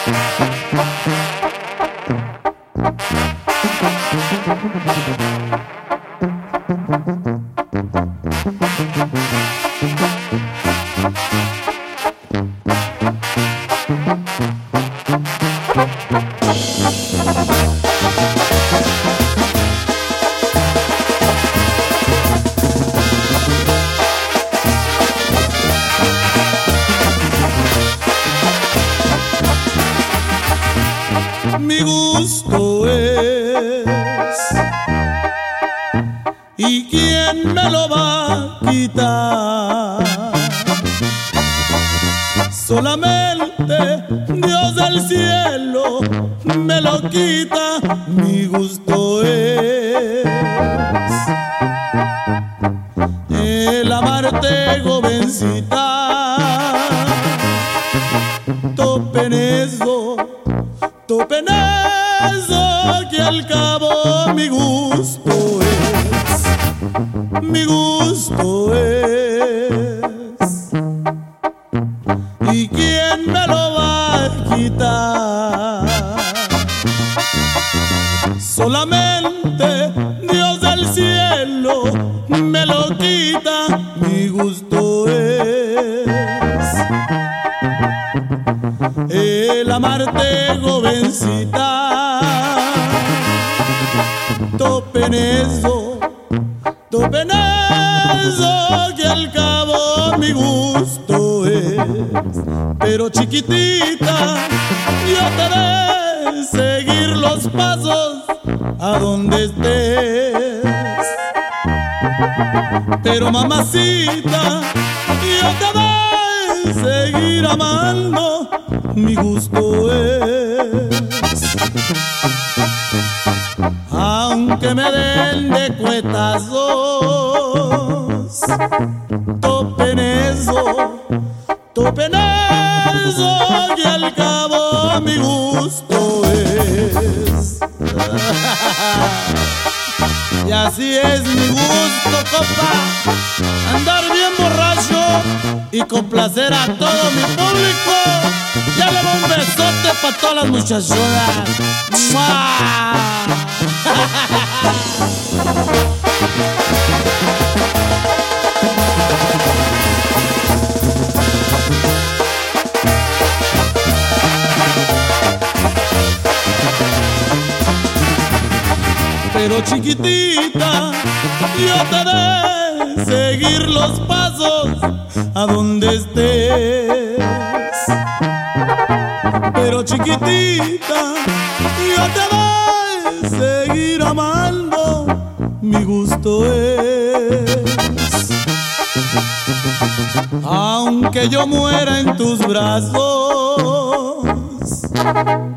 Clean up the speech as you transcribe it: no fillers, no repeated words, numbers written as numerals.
Mi gusto es, ¿y quién me lo va a quitar? Solamente Dios del cielo me lo quita. Mi gusto es el amarte, jovencita. Tope en eso, que al cabo mi gusto es, mi gusto es. ¿Y quién me lo va a quitar? Solamente Dios del cielo me lo quita. Mi gusto es el amarte, jovencita. Tope en eso, que al cabo mi gusto es. Pero chiquitita, yo te haré seguir los pasos a donde estés. Pero mamacita, yo te haré seguir amando. Mi gusto es, aunque me den de cuetazos. Tope en eso, que al cabo mi gusto es. Y así es mi gusto, compa, andar bien borracho y complacer a todo mi público. Ya le va un besote pa' todas las muchachonas. Pero chiquitita, yo te haré seguir los pasos a donde estés. Pero chiquitita, yo te haré seguir amando. Mi gusto es, aunque yo muera en tus brazos.